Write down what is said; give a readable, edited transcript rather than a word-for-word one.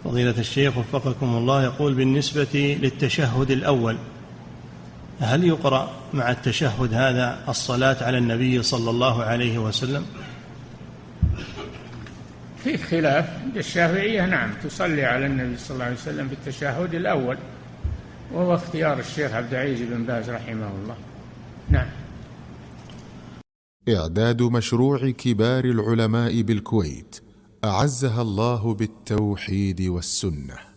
فضيلة الشيخ وفقكم الله، يقول بالنسبة للتشهد الأول، هل يقرأ مع التشهد هذا الصلاة على النبي صلى الله عليه وسلم؟ في خلاف عند الشافعية، نعم تصلي على النبي صلى الله عليه وسلم في التشهد الأول، وهو اختيار الشيخ عبد العزيز بن باز رحمه الله. نعم. إعداد مشروع كبار العلماء بالكويت أعزها الله بالتوحيد والسنة.